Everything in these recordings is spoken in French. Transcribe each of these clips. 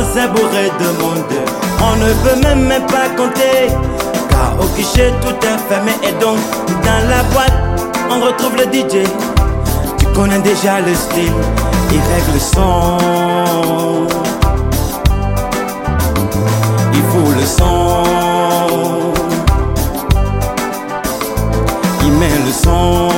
c'est bourré de monde. On ne peut même pas compter, car au guichet tout est fermé. Et donc dans la boîte on retrouve le DJ. Tu connais déjà le style, il règle le son, il fout le son, il met le son,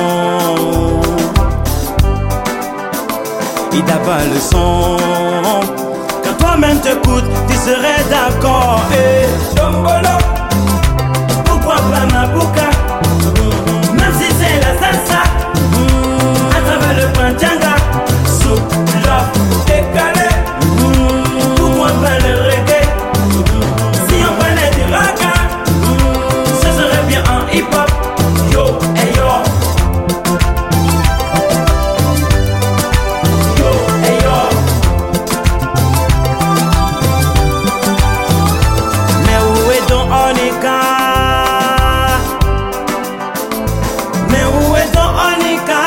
il tape le son. Quand toi-même t'écoutes, tu serais d'accord. Et Dombolo, pourquoi pas ma bouca? Même si c'est la salsa, à travers le panchanga, sous l'offre décalé. Pourquoi pas le reggae? Si on prenait du raga, ce serait bien en hip-hop. Yo, hey yo. Yo, hey yo. Mais où est donc Onika? Mais où est donc Onika?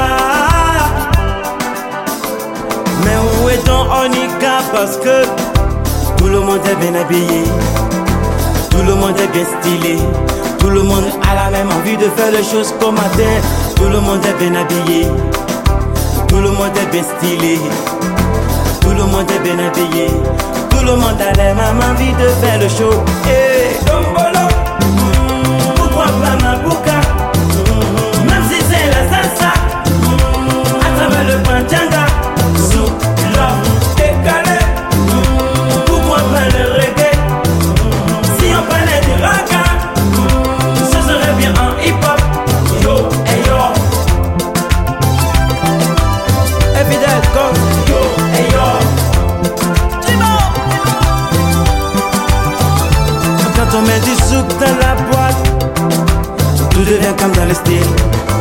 Mais où est donc Onika? Parce que tout le monde est bien habillé, tout le monde est bien stylé, tout le monde a la même envie de faire les choses comme matin. Tout le monde est bien habillé, tout le monde est bien stylé, tout le monde est bien habillé, tout le monde a la même envie de faire le show. Et Dombolo, pourquoi pas ma bouca? Même si c'est la salsa, à travers le panchanga, sous l'offre décalé. Pourquoi pas le reggae? Si on prenait du raga, ce serait bien en hip-hop. Yo, hey yo. Evident comme yo, hey yo. Quand on met du souk dans la boîte, tout devient comme dans le style.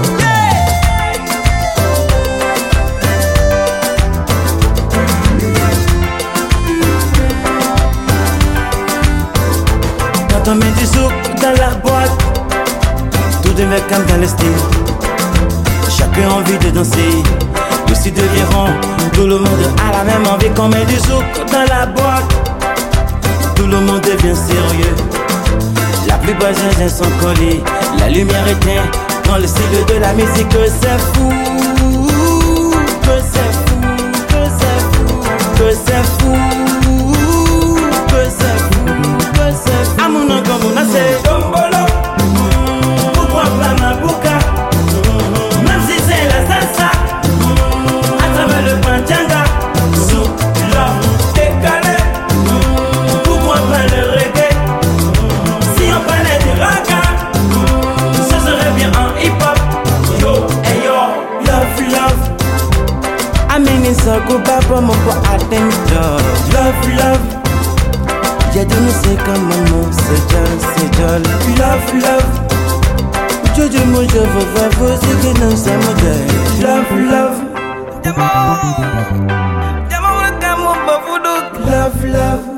Quand on met du souk dans la boîte, tout devient comme dans le style. Chacun a envie de danser, le style devient rond. Tout le monde a la même envie. Qu'on met du souk dans la boîte, tout le monde devient sérieux. La plupart des gens sont collés, la lumière éteinte. Dans le style de la musique, que c'est fou, que c'est fou, que c'est fou, que c'est fou, que c'est fou, que c'est fou. Amuna Gamuna c'est Dombolo, pourquoi pas ma bouca? Même si c'est la salsa, à travers le panchanga, sous l'offre décalé. Pourquoi pas le reggae? Si on prenait du raga, ce serait bien en hip-hop. Yo, hey yo. Love, love. Amini Sako Papa mon po attention. Love, love. J'ai donné c'est comme maman, c'est jol. Love, love. Jojo mon je veux c'est que non c'est modèle. Love, love. Love, love.